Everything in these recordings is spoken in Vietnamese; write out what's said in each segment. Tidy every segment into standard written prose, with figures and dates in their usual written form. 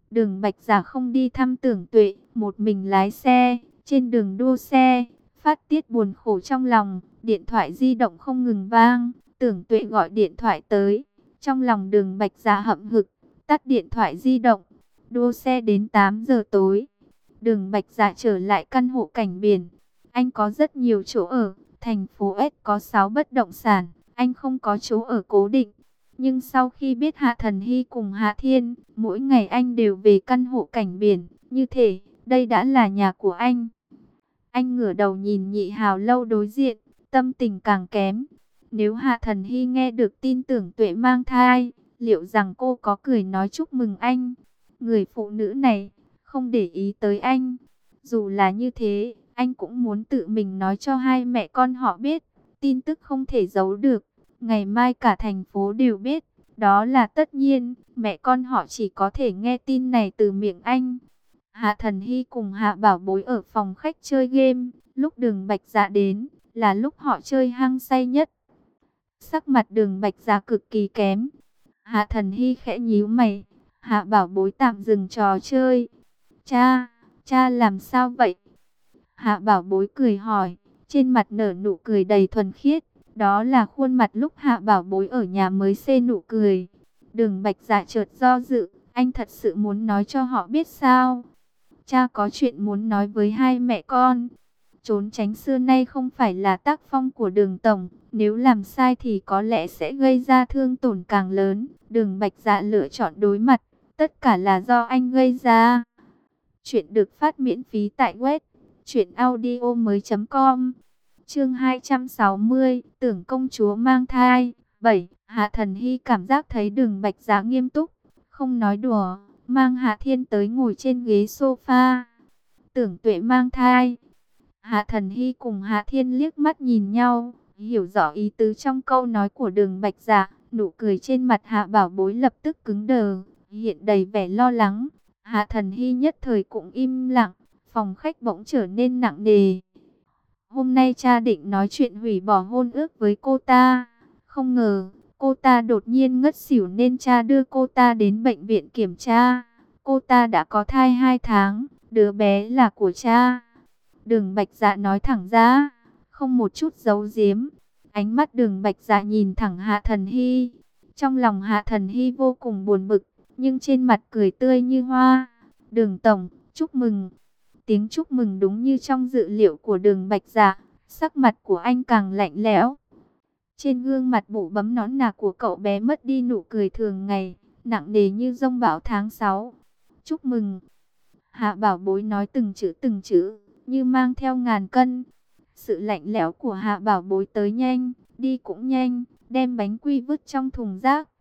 Đường Bạch Giả không đi thăm Tưởng Tuệ, một mình lái xe, trên đường đua xe, phát tiết buồn khổ trong lòng, điện thoại di động không ngừng vang, Tưởng Tuệ gọi điện thoại tới, trong lòng Đường Bạch Giả hậm hực, tắt điện thoại di động, đua xe đến 8 giờ tối. Đường Bạch Giả trở lại căn hộ cảnh biển, anh có rất nhiều chỗ ở, thành phố S có 6 bất động sản, anh không có chỗ ở cố định. Nhưng sau khi biết Hạ Thần Hy cùng Hạ Thiên, mỗi ngày anh đều về căn hộ cảnh biển, như thể đây đã là nhà của anh. Anh ngửa đầu nhìn Nhị Hào Lâu đối diện, tâm tình càng kém. Nếu Hạ Thần Hy nghe được tin Tưởng Tuệ mang thai, liệu rằng cô có cười nói chúc mừng anh? Người phụ nữ này không để ý tới anh. Dù là như thế, anh cũng muốn tự mình nói cho hai mẹ con họ biết. Tin tức không thể giấu được. Ngày mai cả thành phố đều biết. Đó là tất nhiên, mẹ con họ chỉ có thể nghe tin này từ miệng anh. Hạ Thần Hy cùng Hạ Bảo Bối ở phòng khách chơi game. Lúc Đường Bạch Dạ đến, là lúc họ chơi hăng say nhất. Sắc mặt Đường Bạch Dạ cực kỳ kém. Hạ Thần Hy khẽ nhíu mày. Hạ Bảo Bối tạm dừng trò chơi. Cha làm sao vậy? Hạ Bảo Bối cười hỏi, trên mặt nở nụ cười đầy thuần khiết. Đó là khuôn mặt lúc Hạ Bảo Bối ở nhà mới xê nụ cười. Đường Bạch Dạ chợt do dự, anh thật sự muốn nói cho họ biết sao? Cha có chuyện muốn nói với hai mẹ con. Trốn tránh xưa nay không phải là tác phong của Đường tổng, nếu làm sai thì có lẽ sẽ gây ra thương tổn càng lớn. Đường Bạch Dạ lựa chọn đối mặt, tất cả là do anh gây ra. Chuyện được phát miễn phí tại web truyệnaudiomoi.com. Chương 260, tưởng công chúa mang thai. 7. Hạ Thần Hy cảm giác thấy Đường Bạch Dạ nghiêm túc, không nói đùa, mang Hạ Thiên tới ngồi trên ghế sofa. Tưởng Tuệ mang thai. Hạ Thần Hy cùng Hạ Thiên liếc mắt nhìn nhau, hiểu rõ ý tứ trong câu nói của Đường Bạch Dạ, nụ cười trên mặt Hạ Bảo Bối lập tức cứng đờ, hiện đầy vẻ lo lắng. Hạ Thần Hy nhất thời cũng im lặng, phòng khách bỗng trở nên nặng nề. Hôm nay cha định nói chuyện hủy bỏ hôn ước với cô ta, không ngờ cô ta đột nhiên ngất xỉu nên cha đưa cô ta đến bệnh viện kiểm tra. Cô ta đã có thai 2 tháng, đứa bé là của cha. Đường Bạch Dạ nói thẳng ra, không một chút giấu giếm. Ánh mắt Đường Bạch Dạ nhìn thẳng Hạ Thần Hy. Trong lòng Hạ Thần Hy vô cùng buồn bực, nhưng trên mặt cười tươi như hoa. Đường tổng, chúc mừng. Tiếng chúc mừng đúng như trong dự liệu của Đường Bạch Dạ. Sắc mặt của anh càng lạnh lẽo. Trên gương mặt bụ bấm nõn nà của cậu bé mất đi nụ cười thường ngày, nặng nề như giông bão tháng 6. Chúc mừng. Hạ Bảo Bối nói từng chữ, như mang theo ngàn cân. Sự lạnh lẽo của Hạ Bảo Bối tới nhanh, đi cũng nhanh, đem bánh quy vứt trong thùng rác.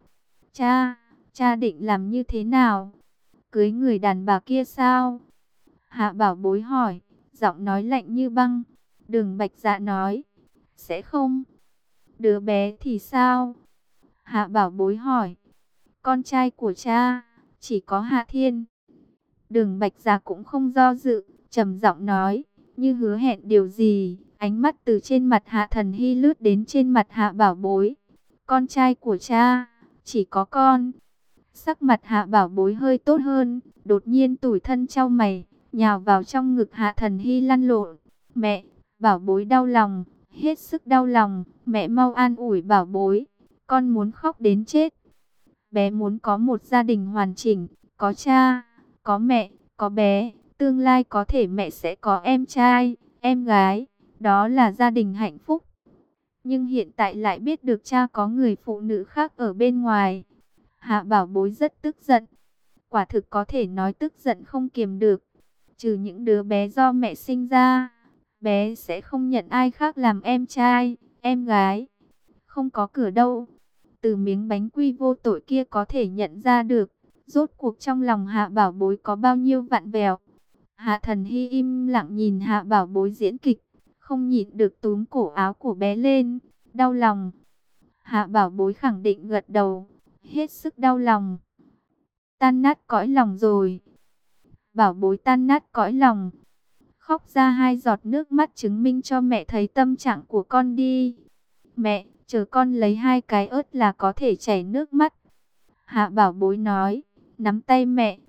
Cha định làm như thế nào? Cưới người đàn bà kia sao? Hạ Bảo Bối hỏi, giọng nói lạnh như băng. Đường Bạch Dạ nói, sẽ không. Đứa bé thì sao? Hạ Bảo Bối hỏi, con trai của cha, chỉ có Hạ Thiên. Đường Bạch Dạ cũng không do dự, trầm giọng nói, như hứa hẹn điều gì, ánh mắt từ trên mặt Hạ Thần Hy lướt đến trên mặt Hạ Bảo Bối. Con trai của cha, chỉ có con. Sắc mặt Hạ Bảo Bối hơi tốt hơn, đột nhiên tủi thân chau mày, nhào vào trong ngực Hạ Thần Hy lăn lộn. Mẹ, Bảo Bối đau lòng, hết sức đau lòng, mẹ mau an ủi Bảo Bối, con muốn khóc đến chết. Bé muốn có một gia đình hoàn chỉnh, có cha, có mẹ, có bé, tương lai có thể mẹ sẽ có em trai, em gái, đó là gia đình hạnh phúc. Nhưng hiện tại lại biết được cha có người phụ nữ khác ở bên ngoài. Hạ Bảo Bối rất tức giận, quả thực có thể nói tức giận không kiềm được. Trừ những đứa bé do mẹ sinh ra, bé sẽ không nhận ai khác làm em trai, em gái. Không có cửa đâu. Từ miếng bánh quy vô tội kia có thể nhận ra được, rốt cuộc trong lòng Hạ Bảo Bối có bao nhiêu vặn vẹo. Hạ Thần Hy im lặng nhìn Hạ Bảo Bối diễn kịch, không nhịn được túm cổ áo của bé lên, đau lòng. Hạ Bảo Bối khẳng định gật đầu, hết sức đau lòng. Tan nát cõi lòng rồi. Bảo Bối tan nát cõi lòng. Khóc ra 2 giọt nước mắt chứng minh cho mẹ thấy tâm trạng của con đi. Mẹ, chờ con lấy 2 cái ớt là có thể chảy nước mắt. Hạ Bảo Bối nói, nắm tay mẹ,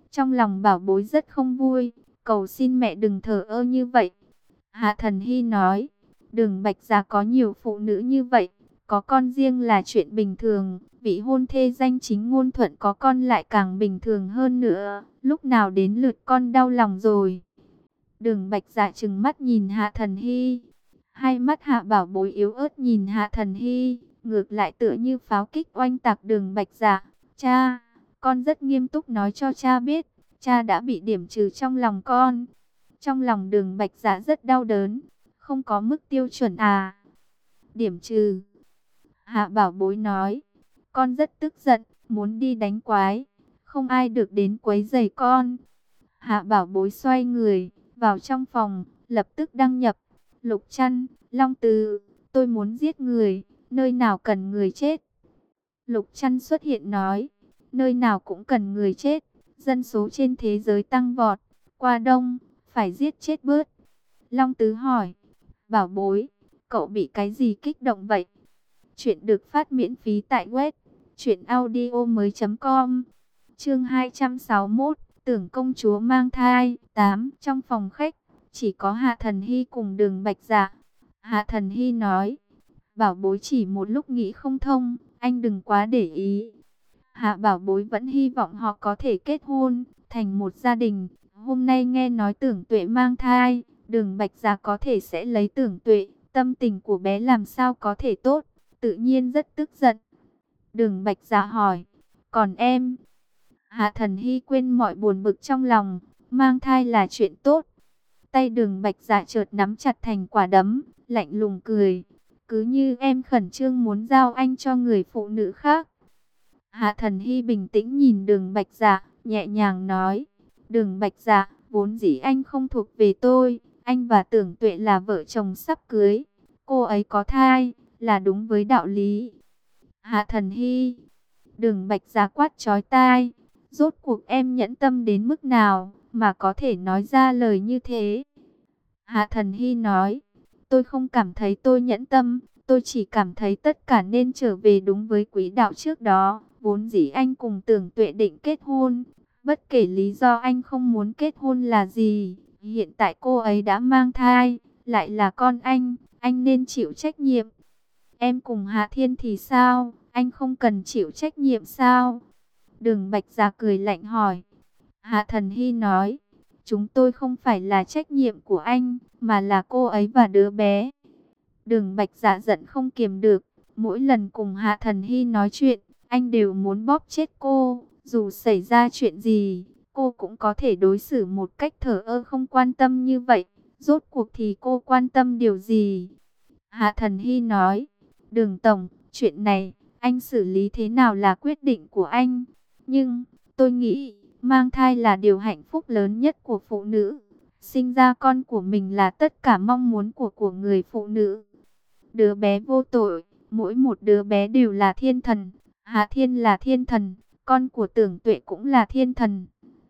Trong lòng Bảo Bối rất không vui, cầu xin mẹ đừng thờ ơ như vậy. Hạ Thần Hy nói, Đường Bạch Gia có nhiều phụ nữ như vậy, có con riêng là chuyện bình thường, vị hôn thê danh chính ngôn thuận có con lại càng bình thường hơn nữa, lúc nào đến lượt con đau lòng rồi. Đường Bạch Dạ trừng mắt nhìn Hạ Thần Hy, hai mắt Hạ Bảo Bối yếu ớt nhìn Hạ Thần Hy, ngược lại tựa như pháo kích oanh tạc Đường Bạch Dạ. Cha, con rất nghiêm túc nói cho cha biết, cha đã bị điểm trừ trong lòng con. Trong lòng Đường Bạch Dạ rất đau đớn, không có mức tiêu chuẩn à? Điểm trừ. Hạ Bảo Bối nói, con rất tức giận, muốn đi đánh quái, không ai được đến quấy rầy con. Hạ Bảo Bối xoay người, vào trong phòng, lập tức đăng nhập. Lục Trăn, Long Từ, tôi muốn giết người, nơi nào cần người chết. Lục Trăn xuất hiện nói, nơi nào cũng cần người chết, dân số trên thế giới tăng vọt, qua đông, phải giết chết bớt. Long Tứ hỏi, Bảo Bối, cậu bị cái gì kích động vậy? Chuyện được phát miễn phí tại web truyệnaudiomoi.com. Chương 261, tưởng công chúa mang thai. 8. Trong phòng khách, chỉ có Hạ Thần Hy cùng Đường Bạch Dạ. Hạ Thần Hy nói, Bảo Bối chỉ một lúc nghĩ không thông, anh đừng quá để ý. Hạ Bảo Bối vẫn hy vọng họ có thể kết hôn, thành một gia đình. Hôm nay nghe nói Tưởng Tuệ mang thai, Đường Bạch Dạ có thể sẽ lấy Tưởng Tuệ, tâm tình của bé làm sao có thể tốt, tự nhiên rất tức giận. Đường Bạch Dạ hỏi, còn em? Hạ Thần Hy quên mọi buồn bực trong lòng, mang thai là chuyện tốt. Tay Đường Bạch Dạ chợt nắm chặt thành quả đấm, lạnh lùng cười, cứ như em khẩn trương muốn giao anh cho người phụ nữ khác. Hạ Thần Hy bình tĩnh nhìn Đường Bạch Dạ, nhẹ nhàng nói, Đường Bạch Dạ, vốn dĩ anh không thuộc về tôi, anh và Tưởng Tuệ là vợ chồng sắp cưới, cô ấy có thai, là đúng với đạo lý. Hạ Thần Hy, Đường Bạch Dạ quát chói tai, rốt cuộc em nhẫn tâm đến mức nào mà có thể nói ra lời như thế? Hạ Thần Hy nói, tôi không cảm thấy tôi nhẫn tâm, tôi chỉ cảm thấy tất cả nên trở về đúng với quỹ đạo trước đó. Vốn dĩ anh cùng Tưởng Tuệ định kết hôn, bất kể lý do anh không muốn kết hôn là gì, hiện tại cô ấy đã mang thai, lại là con anh nên chịu trách nhiệm. Em cùng Hạ Thiên thì sao, anh không cần chịu trách nhiệm sao? Đường Bạch Dạ cười lạnh hỏi. Hạ Thần Hy nói, chúng tôi không phải là trách nhiệm của anh, mà là cô ấy và đứa bé. Đường Bạch Dạ giận không kiềm được, mỗi lần cùng Hạ Thần Hy nói chuyện, anh đều muốn bóp chết cô, dù xảy ra chuyện gì, cô cũng có thể đối xử một cách thờ ơ không quan tâm như vậy, rốt cuộc thì cô quan tâm điều gì? Hạ Thần Hy nói, Đường Tổng, chuyện này, anh xử lý thế nào là quyết định của anh, nhưng, tôi nghĩ, mang thai là điều hạnh phúc lớn nhất của phụ nữ, sinh ra con của mình là tất cả mong muốn của người phụ nữ. Đứa bé vô tội, mỗi một đứa bé đều là thiên thần. Hạ Thiên là thiên thần, con của Tưởng Tuệ cũng là thiên thần.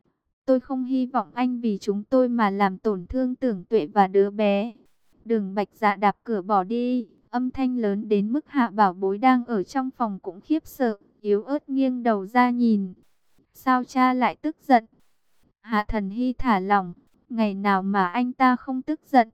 Tôi không hy vọng anh vì chúng tôi mà làm tổn thương Tưởng Tuệ và đứa bé. Đường Bạch Dạ đạp cửa bỏ đi, âm thanh lớn đến mức Hạ Bảo Bối đang ở trong phòng cũng khiếp sợ, yếu ớt nghiêng đầu ra nhìn. Sao cha lại tức giận? Hạ Thần Hy thả lỏng, ngày nào mà anh ta không tức giận?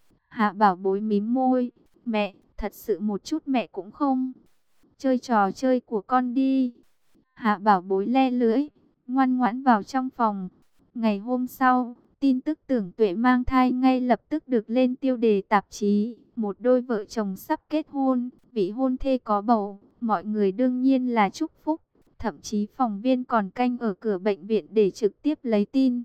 Hạ Bảo Bối mím môi, mẹ, thật sự một chút mẹ cũng không. Chơi trò chơi của con đi. Hạ Bảo Bối le lưỡi, ngoan ngoãn vào trong phòng. Ngày hôm sau, tin tức Tưởng Tuệ mang thai ngay lập tức được lên tiêu đề tạp chí. Một đôi vợ chồng sắp kết hôn, vị hôn thê có bầu, mọi người đương nhiên là chúc phúc. Thậm chí phóng viên còn canh ở cửa bệnh viện để trực tiếp lấy tin.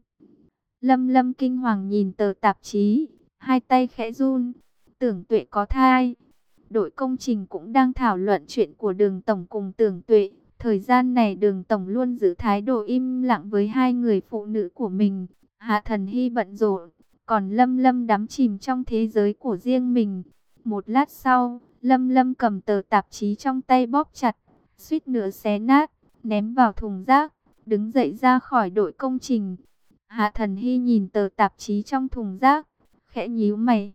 Lâm Lâm kinh hoàng nhìn tờ tạp chí, hai tay khẽ run. Tưởng Tuệ có thai. Đội công trình cũng đang thảo luận chuyện của Đường Tổng cùng Tưởng Tuệ. Thời gian này Đường Tổng luôn giữ thái độ im lặng với hai người phụ nữ của mình. Hạ Thần Hy bận rộn, còn Lâm Lâm đắm chìm trong thế giới của riêng mình. Một lát sau, Lâm Lâm cầm tờ tạp chí trong tay bóp chặt, suýt nữa xé nát, ném vào thùng rác, đứng dậy ra khỏi đội công trình. Hạ Thần Hy nhìn tờ tạp chí trong thùng rác, khẽ nhíu mày.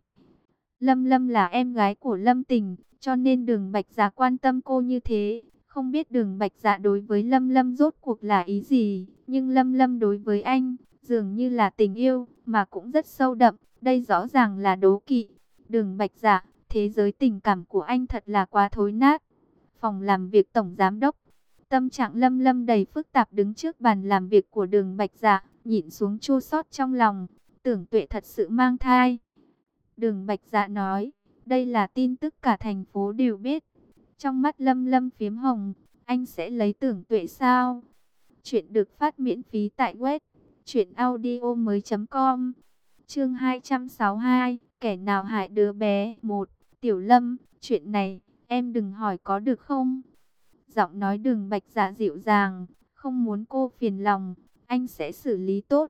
Lâm Lâm là em gái của Lâm Tình, cho nên Đường Bạch Dạ quan tâm cô như thế. Không biết Đường Bạch Dạ đối với Lâm Lâm rốt cuộc là ý gì, Nhưng Lâm Lâm đối với anh, dường như là tình yêu, mà cũng rất sâu đậm. Đây rõ ràng là đố kỵ. Đường Bạch Dạ, thế giới tình cảm của anh thật là quá thối nát. Phòng làm việc tổng giám đốc. Tâm trạng Lâm Lâm đầy phức tạp đứng trước bàn làm việc của Đường Bạch Dạ, nhịn xuống chua xót trong lòng. Tưởng Tuệ thật sự mang thai. Đường Bạch Dạ nói, đây là tin tức cả thành phố đều biết. Trong mắt Lâm Lâm phiếm hồng, anh sẽ lấy Tưởng Tuệ sao? Chuyện được phát miễn phí tại web truyệnaudiomoi.com. Chương 262, kẻ nào hại đứa bé? 1. Tiểu Lâm, chuyện này em đừng hỏi có được không? Giọng nói Đường Bạch Dạ dịu dàng, không muốn cô phiền lòng, anh sẽ xử lý tốt.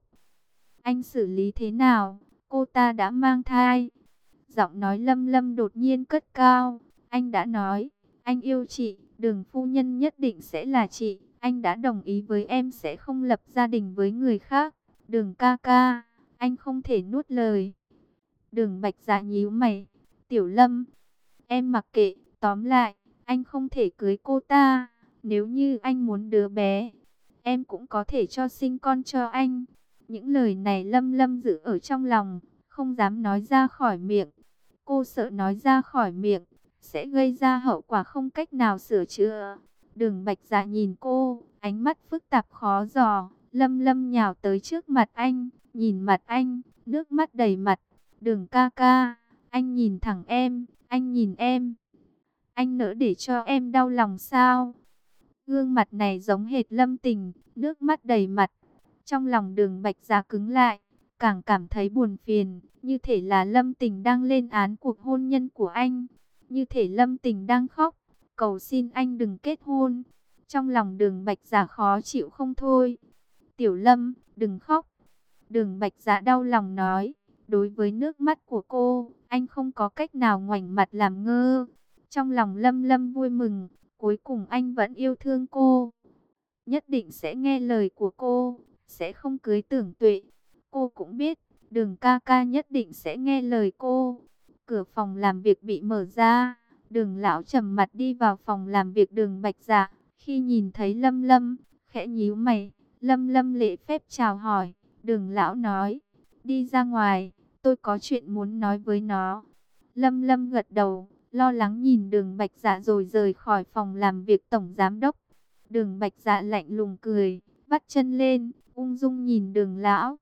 Anh xử lý thế nào? Cô ta đã mang thai. Giọng nói Lâm Lâm đột nhiên cất cao, anh đã nói, anh yêu chị, Đường phu nhân nhất định sẽ là chị. Anh đã đồng ý với em sẽ không lập gia đình với người khác. Đường ca ca, anh không thể nuốt lời. Đường Bạch Dạ nhíu mày. Tiểu Lâm, em mặc kệ, tóm lại, anh không thể cưới cô ta. Nếu như anh muốn đứa bé, em cũng có thể cho sinh con cho anh. Những lời này Lâm Lâm giữ ở trong lòng, không dám nói ra khỏi miệng. Cô sợ nói ra khỏi miệng, sẽ gây ra hậu quả không cách nào sửa chữa. Đường Bạch Dạ nhìn cô, ánh mắt phức tạp khó dò. Lâm Lâm nhào tới trước mặt anh, nhìn mặt anh, nước mắt đầy mặt. Đường ca ca, anh nhìn thẳng em, anh nhìn em. Anh nỡ để cho em đau lòng sao? Gương mặt này giống hệt Lâm Tình, nước mắt đầy mặt. Trong lòng Đường Bạch Dạ cứng lại, càng cảm thấy buồn phiền, như thể là Lâm Tình đang lên án cuộc hôn nhân của anh. Như thể Lâm Tình đang khóc, cầu xin anh đừng kết hôn. Trong lòng Đường Bạch Dạ khó chịu không thôi. Tiểu Lâm, đừng khóc. Đường Bạch Dạ đau lòng nói, đối với nước mắt của cô, anh không có cách nào ngoảnh mặt làm ngơ. Trong lòng Lâm Lâm vui mừng, cuối cùng anh vẫn yêu thương cô. Nhất định sẽ nghe lời của cô, sẽ không cưới Tưởng Tuệ. Cô cũng biết, Đường ca ca nhất định sẽ nghe lời cô. Cửa phòng làm việc bị mở ra, Đường lão trầm mặt đi vào phòng làm việc Đường Bạch Dạ. Khi nhìn thấy Lâm Lâm, khẽ nhíu mày. Lâm Lâm lễ phép chào hỏi. Đường lão nói, đi ra ngoài, tôi có chuyện muốn nói với nó. Lâm Lâm gật đầu, lo lắng nhìn Đường Bạch Dạ rồi rời khỏi phòng làm việc tổng giám đốc. Đường Bạch Dạ lạnh lùng cười, vắt chân lên, ung dung nhìn Đường lão.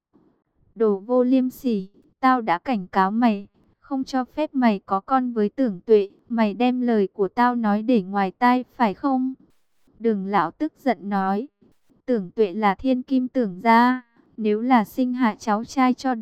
Đồ vô liêm sỉ, tao đã cảnh cáo mày, không cho phép mày có con với Tưởng Tuệ. Mày đem lời của tao nói để ngoài tai phải không? Đường lão tức giận nói, Tưởng Tuệ là thiên kim Tưởng gia, nếu là sinh hạ cháu trai cho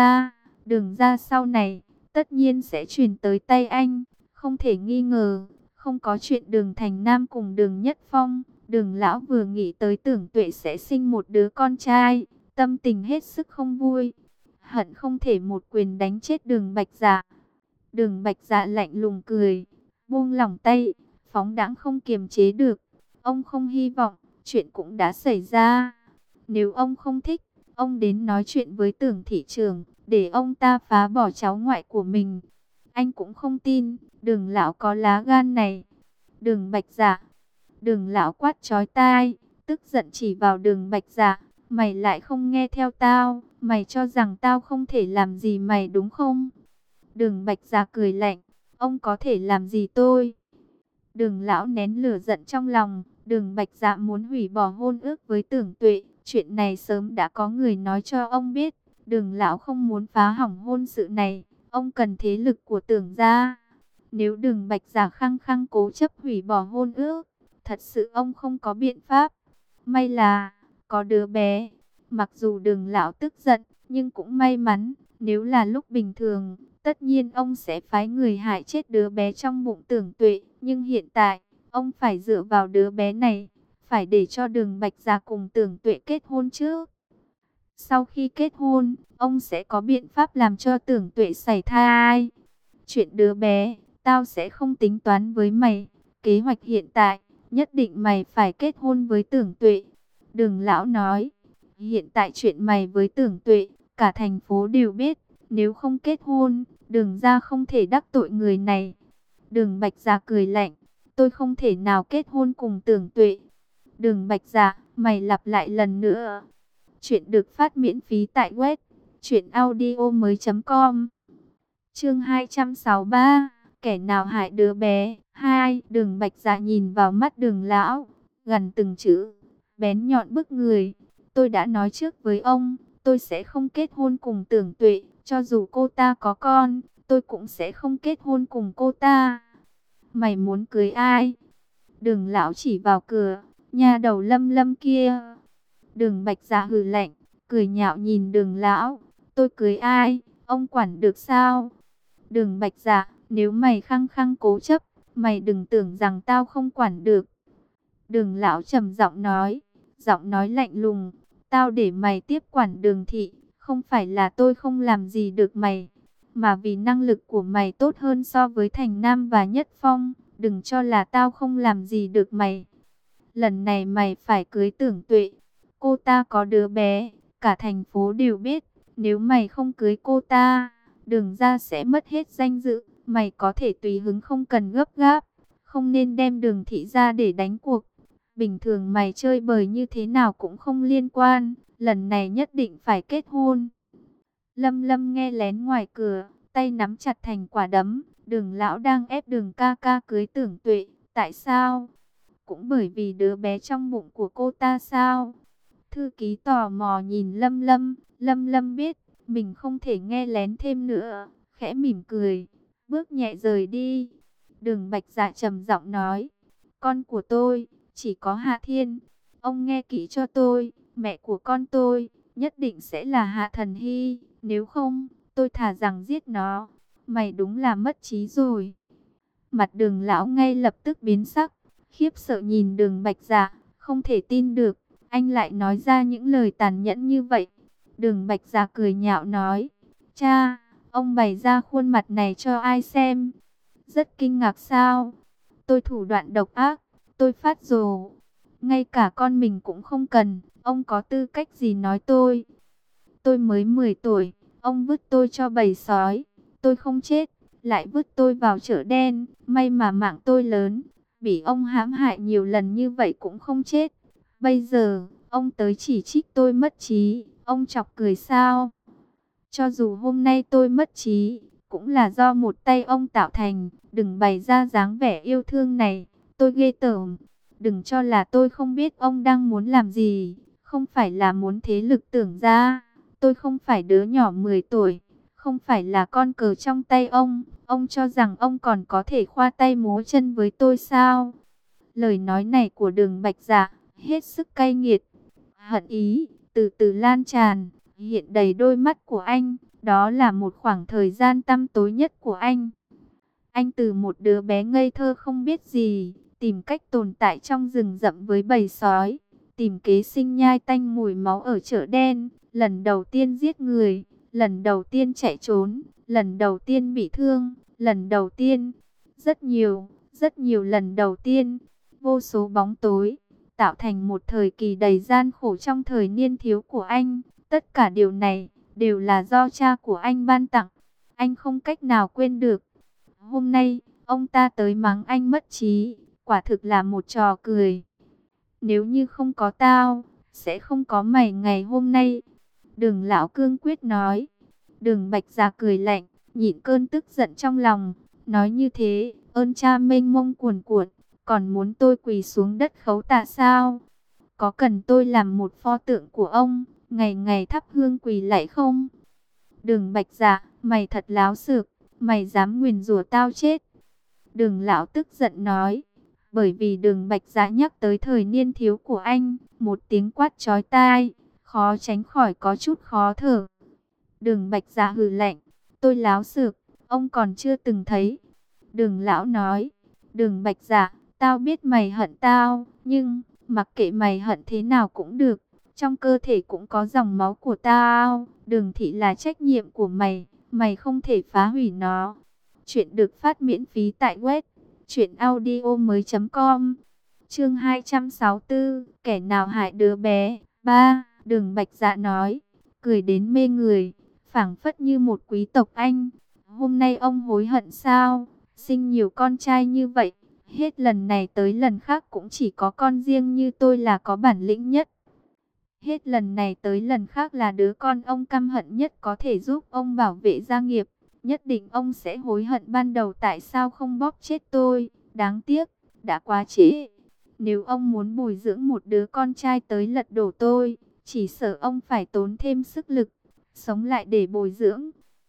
Đường gia sau này tất nhiên sẽ chuyển tới tay anh, không thể nghi ngờ. Không có chuyện Đường Thành Nam cùng Đường Nhất Phong, Đường lão vừa nghĩ tới Tưởng Tuệ sẽ sinh một đứa con trai, tâm tình hết sức không vui, hận không thể một quyền đánh chết Đường Bạch Dạ. Đường Bạch Dạ lạnh lùng cười, buông lỏng tay, phóng đãng không kiềm chế được. Ông không hy vọng, chuyện cũng đã xảy ra. Nếu ông không thích, ông đến nói chuyện với Tưởng thị trưởng, để ông ta phá bỏ cháu ngoại của mình. Anh cũng không tin, Đường lão có lá gan này. Đường Bạch Dạ. Đường lão quát chói tai, tức giận chỉ vào Đường Bạch Dạ. Mày lại không nghe theo tao, mày cho rằng tao không thể làm gì mày đúng không? Đường Bạch Dạ cười lạnh, ông có thể làm gì tôi? Đường lão nén lửa giận trong lòng. Đường Bạch Dạ muốn hủy bỏ hôn ước với Tưởng Tuệ. Chuyện này sớm đã có người nói cho ông biết. Đường lão không muốn phá hỏng hôn sự này. Ông cần thế lực của Tưởng gia. Nếu Đường Bạch Dạ khăng khăng cố chấp hủy bỏ hôn ước, thật sự ông không có biện pháp. May là có đứa bé. Mặc dù Đường lão tức giận, nhưng cũng may mắn. Nếu là lúc bình thường, tất nhiên ông sẽ phái người hại chết đứa bé trong bụng Tưởng Tuệ. Nhưng hiện tại, ông phải dựa vào đứa bé này, phải để cho Đường Bạch Dạ cùng Tưởng Tuệ kết hôn trước. Sau khi kết hôn, ông sẽ có biện pháp làm cho Tưởng Tuệ sảy thai. Chuyện đứa bé, tao sẽ không tính toán với mày. Kế hoạch hiện tại, nhất định mày phải kết hôn với Tưởng Tuệ. Đường lão nói, hiện tại chuyện mày với Tưởng Tuệ, cả thành phố đều biết. Nếu không kết hôn, Đường gia không thể đắc tội người này. Đường Bạch Dạ cười lạnh, tôi không thể nào kết hôn cùng Tưởng Tuệ. Đường Bạch Dạ, Mày lặp lại lần nữa. Chuyện được phát miễn phí tại web truyệnaudiomoi.com. Chương 263, kẻ nào hại đứa bé? 2. Đường Bạch Dạ nhìn vào mắt Đường lão, gần từng chữ, bén nhọn bức người. Tôi đã nói trước với ông, tôi sẽ không kết hôn cùng Tưởng Tuệ, cho dù cô ta có con, tôi cũng sẽ không kết hôn cùng cô ta. Mày muốn cưới ai? Đường lão chỉ vào cửa, nhà đầu Lâm Lâm kia. Đường Bạch Dạ hừ lạnh, cười nhạo nhìn Đường lão, tôi cưới ai, ông quản được sao? Đường Bạch Dạ, nếu mày khăng khăng cố chấp, mày đừng tưởng rằng tao không quản được. Đường lão trầm giọng nói lạnh lùng, tao để mày tiếp quản Đường thị, không phải là tôi không làm gì được mày, mà vì năng lực của mày tốt hơn so với Thành Nam và Nhất Phong, đừng cho là tao không làm gì được mày. Lần này mày phải cưới Tưởng Tuệ, cô ta có đứa bé, cả thành phố đều biết, nếu mày không cưới cô ta, Đường ra sẽ mất hết danh dự, mày có thể tùy hứng không cần gấp gáp, không nên đem Đường thị ra để đánh cuộc. Bình thường mày chơi bời như thế nào cũng không liên quan, lần này nhất định phải kết hôn. Lâm Lâm nghe lén ngoài cửa, tay nắm chặt thành quả đấm, Đường lão đang ép Đường ca ca cưới Tưởng Tuệ, tại sao? Cũng bởi vì đứa bé trong bụng của cô ta sao? Thư ký tò mò nhìn Lâm Lâm, Lâm Lâm biết mình không thể nghe lén thêm nữa, khẽ mỉm cười, bước nhẹ rời đi. Đường Bạch Dạ trầm giọng nói, con của tôi chỉ có Hạ Thiên, ông nghe kỹ cho tôi, mẹ của con tôi nhất định sẽ là Hạ Thần Hy, nếu không, tôi thà rằng giết nó. Mày đúng là mất trí rồi. Mặt Đường lão ngay lập tức biến sắc, khiếp sợ nhìn Đường Bạch Dạ, không thể tin được, anh lại nói ra những lời tàn nhẫn như vậy. Đường Bạch Dạ cười nhạo nói, cha, ông bày ra khuôn mặt này cho ai xem? Rất kinh ngạc sao? Tôi thủ đoạn độc ác, tôi phát rồ. Ngay cả con mình cũng không cần, ông có tư cách gì nói tôi? Tôi mới 10 tuổi, ông vứt tôi cho bầy sói, tôi không chết, lại vứt tôi vào chợ đen, may mà mạng tôi lớn, bị ông hãm hại nhiều lần như vậy cũng không chết. Bây giờ, ông tới chỉ trích tôi mất trí, ông chọc cười sao? Cho dù hôm nay tôi mất trí, cũng là do một tay ông tạo thành, đừng bày ra dáng vẻ yêu thương này, tôi ghê tởm. Đừng cho là tôi không biết ông đang muốn làm gì, không phải là muốn thế lực Tưởng ra. Tôi không phải đứa nhỏ 10 tuổi, không phải là con cờ trong tay ông cho rằng ông còn có thể khoa tay múa chân với tôi sao? Lời nói này của Đường Bạch Dạ hết sức cay nghiệt, hận ý từ từ lan tràn, hiện đầy đôi mắt của anh, đó là một khoảng thời gian tăm tối nhất của anh. Anh từ một đứa bé ngây thơ không biết gì, tìm cách tồn tại trong rừng rậm với bầy sói, tìm kế sinh nhai tanh mùi máu ở chợ đen, lần đầu tiên giết người, lần đầu tiên chạy trốn, lần đầu tiên bị thương, lần đầu tiên, rất nhiều lần đầu tiên, vô số bóng tối, tạo thành một thời kỳ đầy gian khổ trong thời niên thiếu của anh. Tất cả điều này đều là do cha của anh ban tặng, anh không cách nào quên được. Hôm nay, ông ta tới mắng anh mất trí, quả thực là một trò cười. Nếu như không có tao, sẽ không có mày ngày hôm nay. Đường lão cương quyết nói. Đường Bạch Dạ cười lạnh, nhịn cơn tức giận trong lòng. Nói như thế, ơn cha mênh mông cuồn cuộn, còn muốn tôi quỳ xuống đất khấu tạ sao? Có cần tôi làm một pho tượng của ông, ngày ngày thắp hương quỳ lạy không? Đường Bạch Dạ, mày thật láo xược, mày dám nguyền rủa tao chết. Đường lão tức giận nói, bởi vì Đường Bạch Dạ nhắc tới thời niên thiếu của anh, một tiếng quát chói tai, khó tránh khỏi có chút khó thở. Đường Bạch Dạ hừ lạnh, tôi láo xược, ông còn chưa từng thấy. Đường lão nói, Đường Bạch Dạ, tao biết mày hận tao, nhưng mặc kệ mày hận thế nào cũng được, trong cơ thể cũng có dòng máu của tao, Đường thị là trách nhiệm của mày, mày không thể phá hủy nó. Chuyện được phát miễn phí tại web truyệnaudiomoi.com. Chương 264, kẻ nào hại đứa bé? 3. Đường Bạch Dạ nói, cười đến mê người, phảng phất như một quý tộc Anh. Hôm nay ông hối hận sao? Sinh nhiều con trai như vậy, Hết lần này tới lần khác cũng chỉ có con riêng như tôi là có bản lĩnh nhất. Hết lần này tới lần khác là đứa con ông căm hận nhất có thể giúp ông bảo vệ gia nghiệp. Nhất định ông sẽ hối hận ban đầu tại sao không bóp chết tôi. Đáng tiếc, đã quá trễ. Nếu ông muốn bồi dưỡng một đứa con trai tới lật đổ tôi, chỉ sợ ông phải tốn thêm sức lực, sống lại để bồi dưỡng.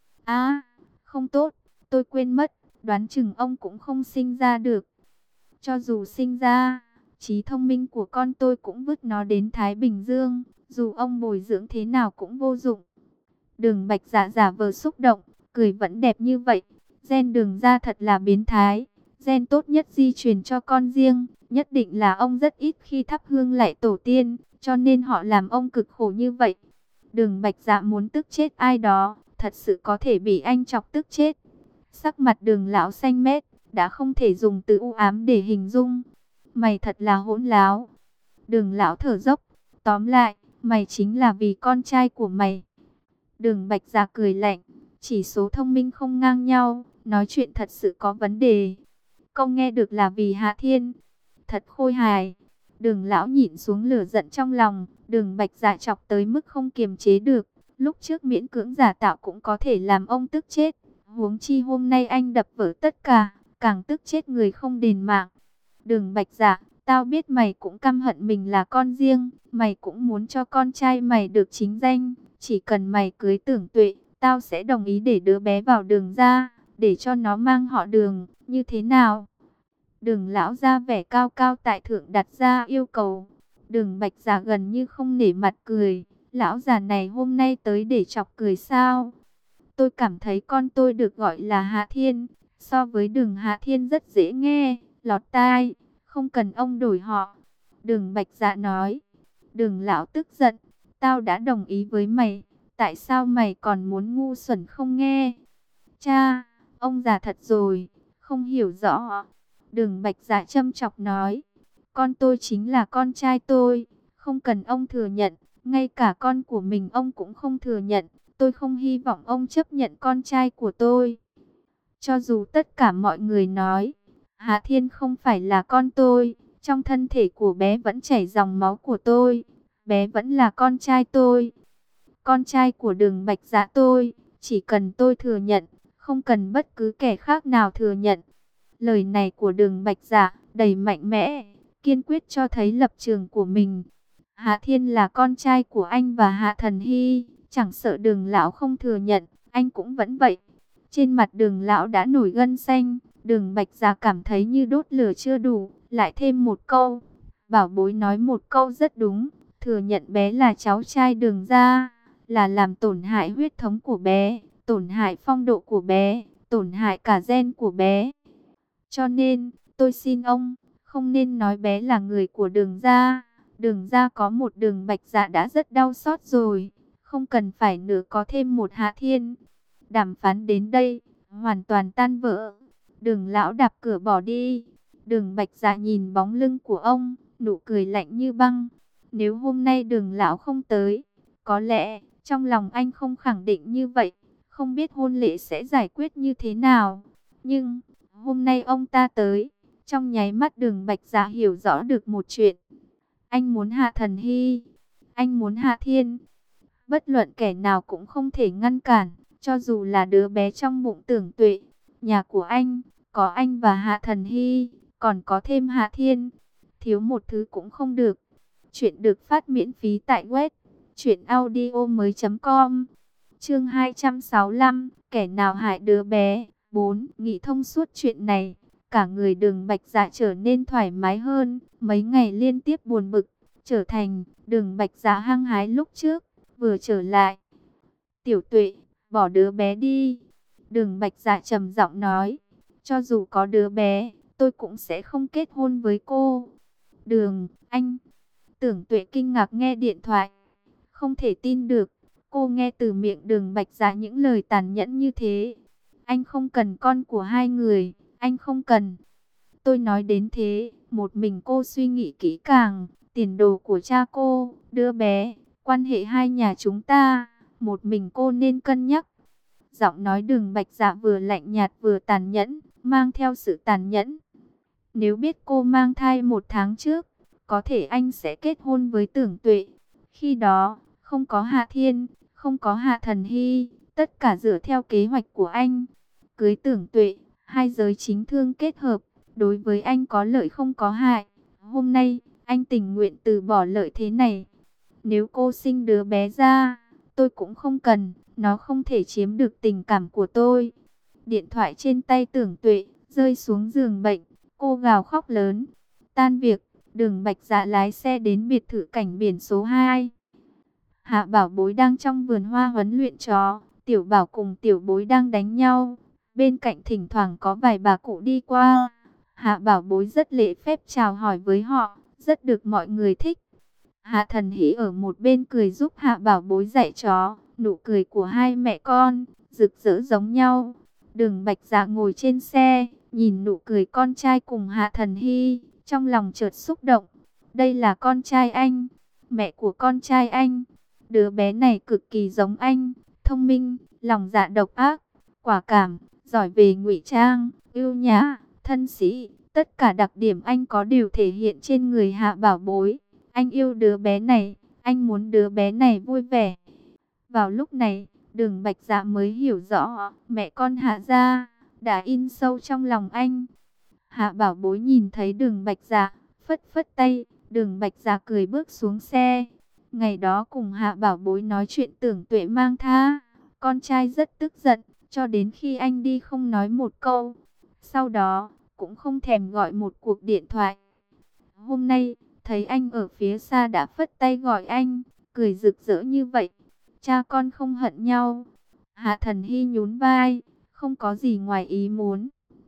À, không tốt, tôi quên mất, đoán chừng ông cũng không sinh ra được. Cho dù sinh ra, trí thông minh của con tôi cũng vứt nó đến Thái Bình Dương, dù ông bồi dưỡng thế nào cũng vô dụng. Đường Bạch Dạ giả vờ xúc động, cười vẫn đẹp như vậy. Gen Đường ra thật là biến thái. Gen tốt nhất di truyền cho con riêng, nhất định là ông rất ít khi thắp hương lạy tổ tiên, cho nên họ làm ông cực khổ như vậy. Đường Bạch Dạ muốn tức chết ai đó, thật sự có thể bị anh chọc tức chết. Sắc mặt Đường lão xanh mét, đã không thể dùng từ u ám để hình dung. Mày thật là hỗn láo. Đường lão thở dốc, tóm lại, mày chính là vì con trai của mày. Đường Bạch Dạ cười lạnh, chỉ số thông minh không ngang nhau, nói chuyện thật sự có vấn đề. Câu nghe được là vì Hạ Thiên, thật khôi hài. Đường lão nhịn xuống lửa giận trong lòng, Đường Bạch Dạ chọc tới mức không kiềm chế được. Lúc trước miễn cưỡng giả tạo cũng có thể làm ông tức chết. Huống chi hôm nay anh đập vỡ tất cả, càng tức chết người không đền mạng. Đường Bạch Dạ, tao biết mày cũng căm hận mình là con riêng, mày cũng muốn cho con trai mày được chính danh. Chỉ cần mày cưới Tưởng Tuệ, tao sẽ đồng ý để đứa bé vào Đường ra, để cho nó mang họ Đường, như thế nào? Đường lão ra vẻ cao cao tại thượng đặt ra yêu cầu. Đường Bạch Dạ gần như không nể mặt cười. Lão già này hôm nay tới để chọc cười sao? Tôi cảm thấy con tôi được gọi là Hạ Thiên, so với Đường Hạ Thiên rất dễ nghe, lọt tai, không cần ông đổi họ. Đường Bạch Dạ nói. Đường lão tức giận, tao đã đồng ý với mày, tại sao mày còn muốn ngu xuẩn không nghe? Cha, ông già thật rồi, không hiểu rõ. Đường Bạch Dạ châm chọc nói, con tôi chính là con trai tôi, không cần ông thừa nhận, ngay cả con của mình ông cũng không thừa nhận. Tôi không hy vọng ông chấp nhận con trai của tôi. Cho dù tất cả mọi người nói, Hạ Thiên không phải là con tôi, trong thân thể của bé vẫn chảy dòng máu của tôi, bé vẫn là con trai tôi. Con trai của Đường Bạch Dạ tôi, chỉ cần tôi thừa nhận, không cần bất cứ kẻ khác nào thừa nhận. Lời này của Đường Bạch Dạ đầy mạnh mẽ, kiên quyết cho thấy lập trường của mình. Hạ Thiên là con trai của anh và Hạ Thần Hy, chẳng sợ Đường lão không thừa nhận, anh cũng vẫn vậy. Trên mặt Đường lão đã nổi gân xanh, Đường Bạch Dạ cảm thấy như đốt lửa chưa đủ, lại thêm một câu. Bảo bối nói một câu rất đúng, thừa nhận bé là cháu trai Đường gia, là làm tổn hại huyết thống của bé, tổn hại phong độ của bé, tổn hại cả gen của bé. Cho nên, tôi xin ông, không nên nói bé là người của Đường gia. Đường gia có một Đường Bạch Dạ đã rất đau xót rồi, không cần phải nữa có thêm một Hạ Thiên. Đàm phán đến đây, hoàn toàn tan vỡ. Đường lão đạp cửa bỏ đi. Đường Bạch Dạ nhìn bóng lưng của ông, nụ cười lạnh như băng. Nếu hôm nay Đường lão không tới, có lẽ trong lòng anh không khẳng định như vậy, không biết hôn lễ sẽ giải quyết như thế nào. Nhưng hôm nay ông ta tới, trong nháy mắt Đường Bạch Dạ hiểu rõ được một chuyện. Anh muốn Hạ Thần Hy, anh muốn Hạ Thiên. Bất luận kẻ nào cũng không thể ngăn cản, cho dù là đứa bé trong bụng Tưởng Tuệ. Nhà của anh, có anh và Hạ Thần Hy, còn có thêm Hạ Thiên. Thiếu một thứ cũng không được. Chuyện được phát miễn phí tại web truyệnaudiomoi.com. Chương 265, kẻ nào hại đứa bé? 4. Nghĩ thông suốt chuyện này, cả người Đường Bạch Dạ trở nên thoải mái hơn, mấy ngày liên tiếp buồn bực, trở thành Đường Bạch Dạ hăng hái lúc trước, vừa trở lại. Tiểu Tuệ, bỏ đứa bé đi. Đường Bạch Dạ trầm giọng nói, cho dù có đứa bé, tôi cũng sẽ không kết hôn với cô. Đường, anh. Tưởng Tuệ kinh ngạc nghe điện thoại, không thể tin được, cô nghe từ miệng Đường Bạch Dạ những lời tàn nhẫn như thế. Anh không cần con của hai người, anh không cần. Tôi nói đến thế, một mình cô suy nghĩ kỹ càng, tiền đồ của cha cô, đứa bé, quan hệ hai nhà chúng ta, một mình cô nên cân nhắc. Giọng nói Đường Bạch Dạ vừa lạnh nhạt vừa tàn nhẫn, mang theo sự tàn nhẫn. Nếu biết cô mang thai 1 tháng trước, có thể anh sẽ kết hôn với Tưởng Tuệ. Khi đó, không có Hạ Thiên, không có Hạ Thần Hy, tất cả dựa theo kế hoạch của anh. Cưới Tưởng Tuệ, hai giới chính thương kết hợp, đối với anh có lợi không có hại. Hôm nay, anh tình nguyện từ bỏ lợi thế này. Nếu cô sinh đứa bé ra, tôi cũng không cần, nó không thể chiếm được tình cảm của tôi. Điện thoại trên tay Tưởng Tuệ rơi xuống giường bệnh, cô gào khóc lớn. Tan việc, Đường Bạch Dạ lái xe đến biệt thự cảnh biển số 2. Hạ Bảo Bối đang trong vườn hoa huấn luyện chó, Tiểu Bảo cùng Tiểu Bối đang đánh nhau. Bên cạnh thỉnh thoảng có vài bà cụ đi qua. Hạ Bảo Bối rất lễ phép chào hỏi với họ, rất được mọi người thích. Hạ Thần Hỷ ở một bên cười giúp Hạ Bảo Bối dạy chó, nụ cười của hai mẹ con rực rỡ giống nhau. Đường Bạch Dạ ngồi trên xe, nhìn nụ cười con trai cùng Hạ Thần Hy, trong lòng chợt xúc động. Đây là con trai anh, mẹ của con trai anh. Đứa bé này cực kỳ giống anh, thông minh, lòng dạ độc ác, quả cảm, giỏi về ngụy trang, ưu nhã, thân sĩ. Tất cả đặc điểm anh có đều thể hiện trên người Hạ Bảo Bối. Anh yêu đứa bé này, anh muốn đứa bé này vui vẻ. Vào lúc này, Đường Bạch Dạ mới hiểu rõ, mẹ con Hạ gia đã in sâu trong lòng anh. Hạ Bảo Bối nhìn thấy Đường Bạch Dạ, phất phất tay, Đường Bạch Dạ cười bước xuống xe. Ngày đó cùng Hạ Bảo Bối nói chuyện Tưởng Tuệ mang thai, con trai rất tức giận, cho đến khi anh đi không nói một câu. Sau đó, cũng không thèm gọi một cuộc điện thoại. Hôm nay, thấy anh ở phía xa đã phất tay gọi anh, cười rực rỡ như vậy. Cha con không hận nhau. Hạ Thần Hy nhún vai, không có gì ngoài ý muốn.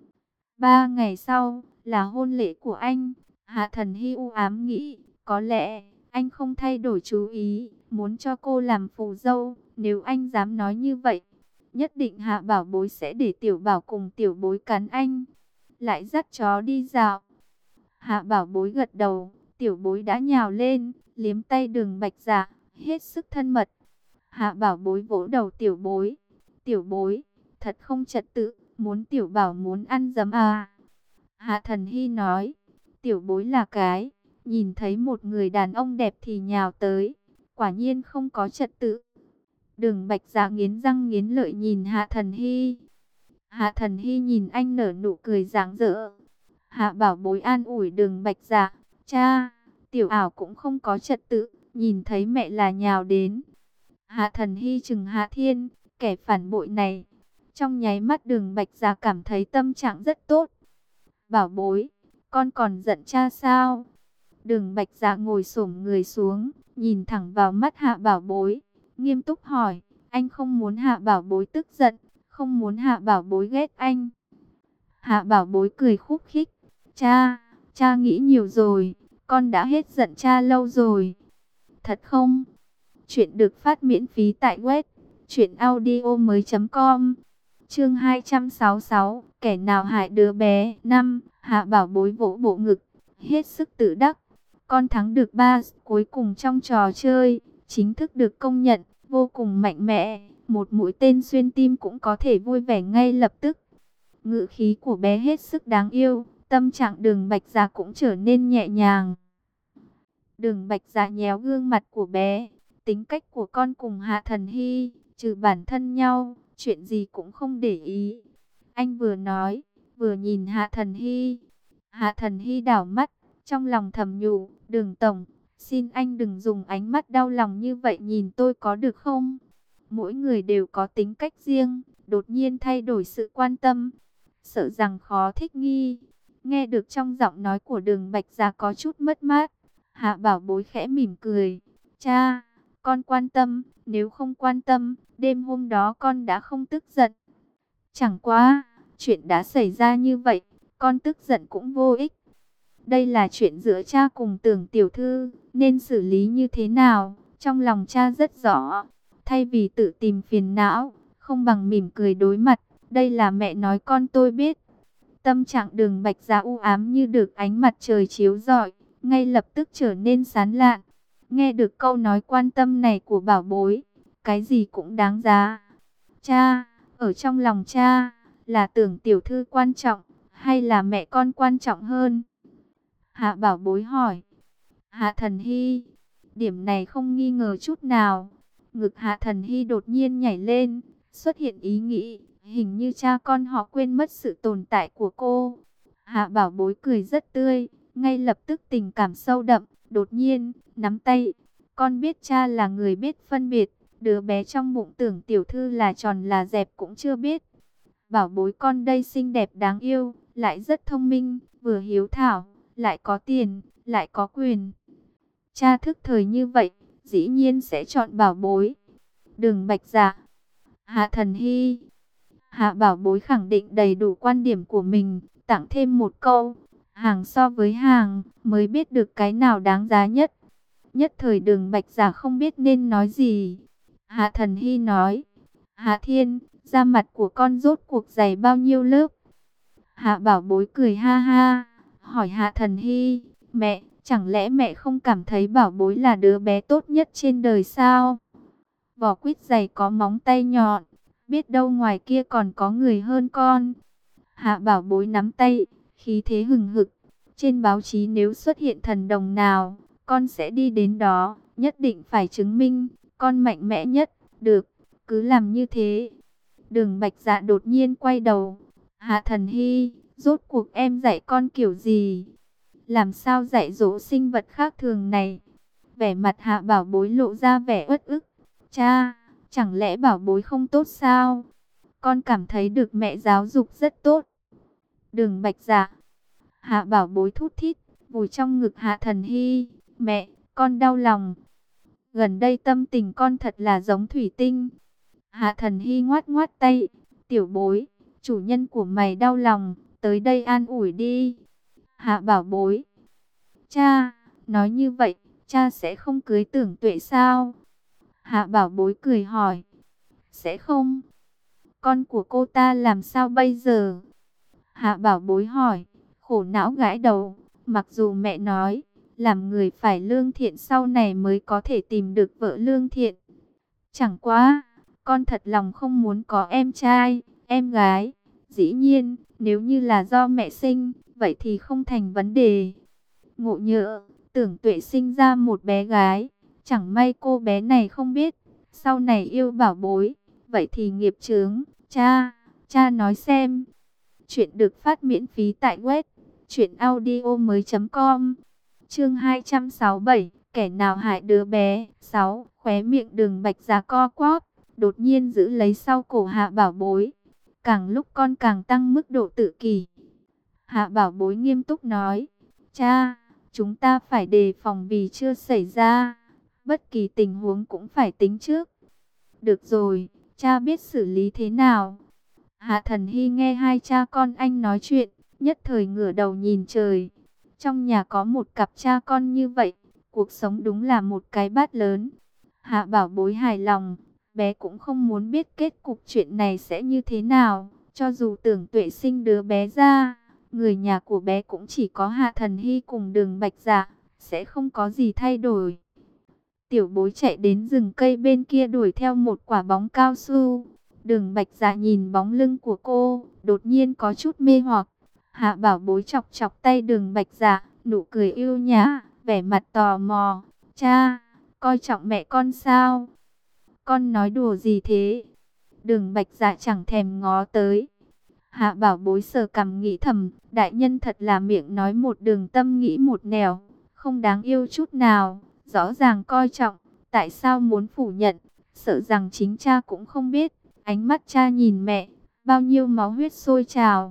3 ngày sau, là hôn lễ của anh. Hạ Thần Hy u ám nghĩ, có lẽ anh không thay đổi chú ý, muốn cho cô làm phù dâu. Nếu anh dám nói như vậy, nhất định Hạ Bảo Bối sẽ để Tiểu Bảo cùng Tiểu Bối cắn anh, lại dắt chó đi dạo. Hạ Bảo Bối gật đầu, Tiểu Bối đã nhào lên, liếm tay Đường Bạch Dạ, hết sức thân mật. Hạ Bảo Bối vỗ đầu Tiểu Bối. Tiểu Bối, thật không trật tự, muốn Tiểu Bảo muốn ăn giấm à. Hạ Thần Hy nói, Tiểu Bối là cái, nhìn thấy một người đàn ông đẹp thì nhào tới, quả nhiên không có trật tự. Đường Bạch Dạ nghiến răng nghiến lợi nhìn Hạ Thần Hy. Hạ Thần Hy nhìn anh nở nụ cười rạng rỡ. Hạ Bảo Bối an ủi Đường Bạch Dạ, cha, Tiểu Ảo cũng không có trật tự, nhìn thấy mẹ là nhào đến. Hạ Thần Hy trừng Hạ Thiên, kẻ phản bội này. Trong nháy mắt Đường Bạch Dạ cảm thấy tâm trạng rất tốt. Bảo Bối, con còn giận cha sao? Đường Bạch Dạ ngồi xổm người xuống, nhìn thẳng vào mắt Hạ Bảo Bối, nghiêm túc hỏi, anh không muốn Hạ Bảo Bối tức giận, không muốn Hạ Bảo Bối ghét anh. Hạ Bảo Bối cười khúc khích, cha nghĩ nhiều rồi, con đã hết giận cha lâu rồi. Thật không? Chuyện được phát miễn phí tại web truyệnaudiomoi.com. Chương 266, kẻ nào hại đứa bé. 5. Hạ Bảo Bối vỗ bộ ngực, hết sức tự đắc. Con thắng được 3 cuối cùng trong trò chơi, chính thức được công nhận, vô cùng mạnh mẽ. Một mũi tên xuyên tim cũng có thể vui vẻ ngay lập tức. Ngữ khí của bé hết sức đáng yêu, tâm trạng Đường Bạch Dạ cũng trở nên nhẹ nhàng. Đường Bạch Dạ nhéo gương mặt của bé, tính cách của con cùng Hạ Thần Hy, trừ bản thân nhau, chuyện gì cũng không để ý. Anh vừa nói, vừa nhìn Hạ Thần Hy. Hạ Thần Hy đảo mắt, trong lòng thầm nhủ, Đường Tổng, xin anh đừng dùng ánh mắt đau lòng như vậy nhìn tôi có được không? Mỗi người đều có tính cách riêng, đột nhiên thay đổi sự quan tâm, sợ rằng khó thích nghi. Nghe được trong giọng nói của Đường Bạch Dạ có chút mất mát, Hạ Bảo Bối khẽ mỉm cười. Cha, con quan tâm, nếu không quan tâm, đêm hôm đó con đã không tức giận. Chẳng qua, chuyện đã xảy ra như vậy, con tức giận cũng vô ích. Đây là chuyện giữa cha cùng Tưởng tiểu thư, nên xử lý như thế nào, trong lòng cha rất rõ. Thay vì tự tìm phiền não, không bằng mỉm cười đối mặt, đây là mẹ nói con tôi biết. Tâm trạng Đường Bạch Dạ u ám như được ánh mặt trời chiếu rọi, ngay lập tức trở nên sáng lạn. Nghe được câu nói quan tâm này của Bảo Bối, cái gì cũng đáng giá. Cha, ở trong lòng cha, là Tưởng tiểu thư quan trọng, hay là mẹ con quan trọng hơn? Hạ Bảo Bối hỏi. Hạ Thần Hy, điểm này không nghi ngờ chút nào. Ngực Hạ Thần Hy đột nhiên nhảy lên, xuất hiện ý nghĩ, hình như cha con họ quên mất sự tồn tại của cô. Hạ Bảo Bối cười rất tươi, ngay lập tức tình cảm sâu đậm, đột nhiên, nắm tay. Con biết cha là người biết phân biệt, đứa bé trong bụng tưởng tiểu thư là tròn là dẹp cũng chưa biết. Bảo Bối con đây xinh đẹp đáng yêu, lại rất thông minh, vừa hiếu thảo, lại có tiền, lại có quyền. Cha thức thời như vậy, dĩ nhiên sẽ chọn Bảo Bối. Đừng Bạch Dạ. Hạ Thần Hy. Hạ Bảo Bối khẳng định đầy đủ quan điểm của mình, tặng thêm một câu. Hàng so với hàng, mới biết được cái nào đáng giá nhất. Nhất thời Đường Bạch Dạ không biết nên nói gì. Hạ Thần Hy nói. Hạ Thiên, da mặt của con rốt cuộc dày bao nhiêu lớp? Hạ Bảo Bối cười ha ha, hỏi Hạ Thần Hy. Mẹ, chẳng lẽ mẹ không cảm thấy Bảo Bối là đứa bé tốt nhất trên đời sao? Vỏ quýt dày có móng tay nhọn, biết đâu ngoài kia còn có người hơn con. Hạ Bảo Bối nắm tay, khí thế hừng hực. Trên báo chí nếu xuất hiện thần đồng nào, con sẽ đi đến đó, nhất định phải chứng minh con mạnh mẽ nhất. Được, cứ làm như thế. Đường Bạch Dạ đột nhiên quay đầu. Hạ Thần Hy, rốt cuộc em dạy con kiểu gì? Làm sao dạy dỗ sinh vật khác thường này? Vẻ mặt Hạ Bảo Bối lộ ra vẻ uất ức. Cha, chẳng lẽ Bảo Bối không tốt sao? Con cảm thấy được mẹ giáo dục rất tốt. Đường Bạch Dạ. Hạ Bảo Bối thút thít, vùi trong ngực Hạ Thần Hy. Mẹ, con đau lòng. Gần đây tâm tình con thật là giống thủy tinh. Hạ Thần Hy ngoát ngoát tay. Tiểu Bối, chủ nhân của mày đau lòng, tới đây an ủi đi. Hạ Bảo Bối. Cha, nói như vậy, cha sẽ không cưới Tưởng Tuệ sao? Hạ Bảo Bối cười hỏi. Sẽ không. Con của cô ta làm sao bây giờ? Hạ Bảo Bối hỏi. Khổ não gãi đầu. Mặc dù mẹ nói, làm người phải lương thiện sau này mới có thể tìm được vợ lương thiện. Chẳng quá, con thật lòng không muốn có em trai, em gái. Dĩ nhiên, nếu như là do mẹ sinh, vậy thì không thành vấn đề. Ngộ nhỡ, Tưởng Tuệ sinh ra một bé gái. Chẳng may cô bé này không biết, sau này yêu Bảo Bối. Vậy thì nghiệp chướng. Cha nói xem. Chuyện được phát miễn phí tại web truyệnaudiomoi.com. Chương 267, kẻ nào hại đứa bé? 6. Khóe miệng Đường Bạch Dạ co quắp, đột nhiên giữ lấy sau cổ Hạ Bảo Bối. Càng lúc con càng tăng mức độ tự kỷ. Hạ Bảo Bối nghiêm túc nói. Cha, chúng ta phải đề phòng vì chưa xảy ra. Bất kỳ tình huống cũng phải tính trước. Được rồi, cha biết xử lý thế nào? Hạ Thần Hy nghe hai cha con anh nói chuyện, nhất thời ngửa đầu nhìn trời. Trong nhà có một cặp cha con như vậy, cuộc sống đúng là một cái bát lớn. Hạ Bảo Bối hài lòng, bé cũng không muốn biết kết cục chuyện này sẽ như thế nào. Cho dù Tưởng Tuệ sinh đứa bé ra, người nhà của bé cũng chỉ có Hạ Thần Hy cùng Đường Bạch Dạ, sẽ không có gì thay đổi. Tiểu Bối chạy đến rừng cây bên kia đuổi theo một quả bóng cao su. Đường Bạch Dạ nhìn bóng lưng của cô, đột nhiên có chút mê hoặc. Hạ Bảo Bối chọc chọc tay Đường Bạch Dạ, nụ cười yêu nhã, vẻ mặt tò mò. Cha, coi trọng mẹ con sao? Con nói đùa gì thế? Đường Bạch Dạ chẳng thèm ngó tới. Hạ Bảo Bối sờ cằm nghĩ thầm, đại nhân thật là miệng nói một đường tâm nghĩ một nẻo, không đáng yêu chút nào, rõ ràng coi trọng, tại sao muốn phủ nhận, sợ rằng chính cha cũng không biết. Ánh mắt cha nhìn mẹ, bao nhiêu máu huyết sôi trào.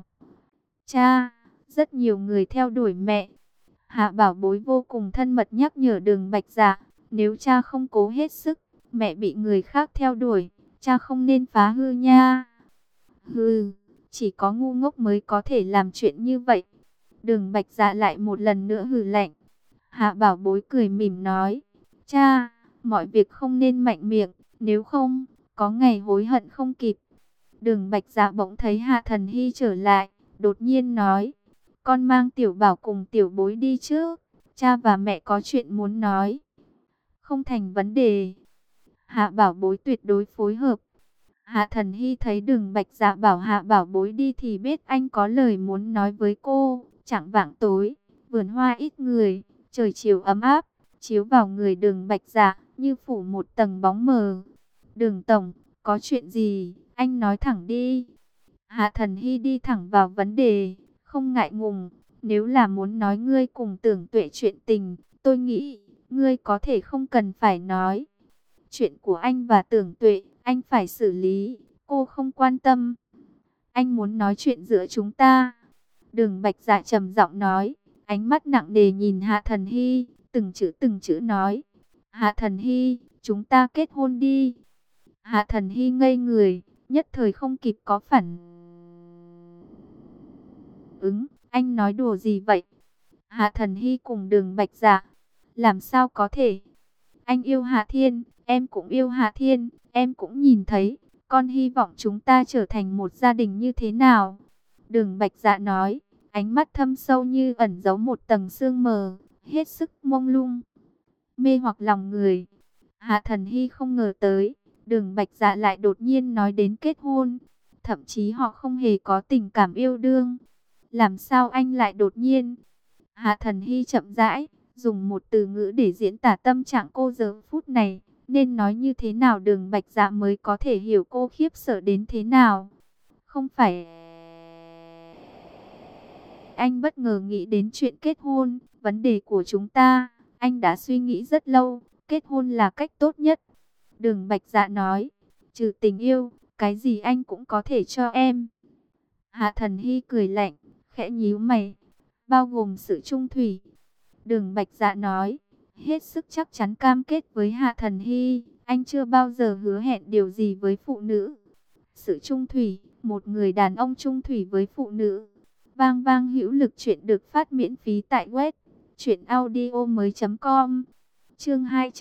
Cha, rất nhiều người theo đuổi mẹ. Hạ Bảo Bối vô cùng thân mật nhắc nhở Đường Bạch Dạ, nếu cha không cố hết sức, mẹ bị người khác theo đuổi, cha không nên phá hư nha. Hừ, chỉ có ngu ngốc mới có thể làm chuyện như vậy. Đường Bạch Dạ lại một lần nữa hừ lạnh. Hạ Bảo Bối cười mỉm nói, cha, mọi việc không nên mạnh miệng, nếu không, có ngày hối hận không kịp. Đường Bạch Dạ bỗng thấy Hạ Thần Hy trở lại, đột nhiên nói, con mang Tiểu Bảo cùng Tiểu Bối đi trước, cha và mẹ có chuyện muốn nói. Không thành vấn đề. Hạ Bảo Bối tuyệt đối phối hợp. Hạ Thần Hy thấy Đường Bạch Dạ bảo Hạ Bảo Bối đi thì biết anh có lời muốn nói với cô. Chạng vạng tối, vườn hoa ít người, trời chiều ấm áp, chiếu vào người Đường Bạch Dạ như phủ một tầng bóng mờ. Đường tổng, có chuyện gì, anh nói thẳng đi. Hạ Thần Hy đi thẳng vào vấn đề, không ngại ngùng. Nếu là muốn nói ngươi cùng Tưởng Tuệ chuyện tình, tôi nghĩ ngươi có thể không cần phải nói. Chuyện của anh và Tưởng Tuệ, anh phải xử lý, cô không quan tâm. Anh muốn nói chuyện giữa chúng ta. Đường Bạch Dạ trầm giọng nói, ánh mắt nặng nề nhìn Hạ Thần Hy, từng chữ nói. Hạ Thần Hy, chúng ta kết hôn đi. Hạ Thần Hy ngây người, nhất thời không kịp có phản ứng. Anh nói đùa gì vậy? Hạ Thần Hy cùng Đường Bạch Dạ, làm sao có thể? Anh yêu Hạ Thiên, em cũng yêu Hạ Thiên, em cũng nhìn thấy, con hy vọng chúng ta trở thành một gia đình như thế nào? Đường Bạch Dạ nói, ánh mắt thâm sâu như ẩn giấu một tầng sương mờ, hết sức mông lung, mê hoặc lòng người. Hạ Thần Hy không ngờ tới, Đường Bạch Dạ lại đột nhiên nói đến kết hôn, thậm chí họ không hề có tình cảm yêu đương. Làm sao anh lại đột nhiên? Hạ Thần Hy chậm rãi dùng một từ ngữ để diễn tả tâm trạng cô giờ phút này, nên nói như thế nào Đường Bạch Dạ mới có thể hiểu cô khiếp sợ đến thế nào. Không phải anh bất ngờ nghĩ đến chuyện kết hôn, vấn đề của chúng ta, anh đã suy nghĩ rất lâu, kết hôn là cách tốt nhất. Đường Bạch Dạ nói, trừ tình yêu, cái gì anh cũng có thể cho em. Hạ Thần Hy cười lạnh, khẽ nhíu mày, bao gồm sự chung thủy. Đường Bạch Dạ nói, hết sức chắc chắn cam kết với Hạ Thần Hy, anh chưa bao giờ hứa hẹn điều gì với phụ nữ. Sự chung thủy, một người đàn ông chung thủy với phụ nữ. Vang vang hữu lực, chuyện được phát miễn phí tại web truyệnaudiomoi.com. Chương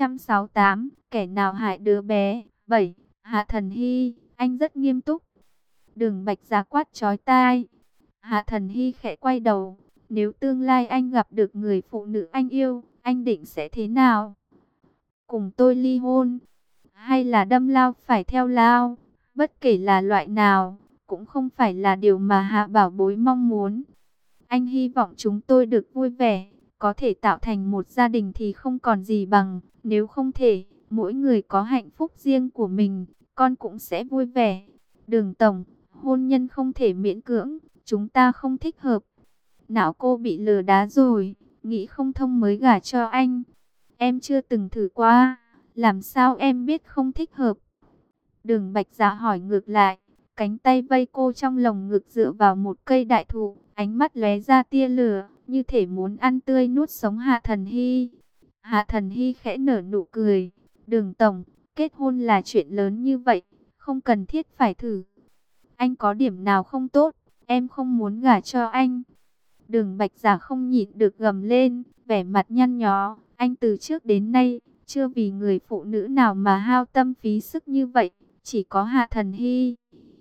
268, kẻ nào hại đứa bé. 7. Hạ Thần Hy, anh rất nghiêm túc. Đường Bạch Dạ quát chói tai. Hạ Thần Hy khẽ quay đầu, nếu tương lai anh gặp được người phụ nữ anh yêu, anh định sẽ thế nào? Cùng tôi ly hôn, hay là đâm lao phải theo lao? Bất kể là loại nào, cũng không phải là điều mà Hạ Bảo Bối mong muốn. Anh hy vọng chúng tôi được vui vẻ, có thể tạo thành một gia đình thì không còn gì bằng. Nếu không thể, mỗi người có hạnh phúc riêng của mình, con cũng sẽ vui vẻ. Đường tổng, hôn nhân không thể miễn cưỡng, chúng ta không thích hợp. Não cô bị lừa đá rồi, nghĩ không thông mới gả cho anh. Em chưa từng thử qua, làm sao em biết không thích hợp? Đường Bạch Dạ hỏi ngược lại, cánh tay vây cô trong lồng ngực dựa vào một cây đại thụ, ánh mắt lóe ra tia lửa, như thể muốn ăn tươi nuốt sống Hạ Thần Hy. Hạ Thần Hy khẽ nở nụ cười, Đường tổng, kết hôn là chuyện lớn như vậy, không cần thiết phải thử. Anh có điểm nào không tốt, em không muốn gả cho anh. Đường Bạch Dạ không nhịn được gầm lên, vẻ mặt nhăn nhó, anh từ trước đến nay chưa vì người phụ nữ nào mà hao tâm phí sức như vậy, chỉ có Hạ Thần Hy.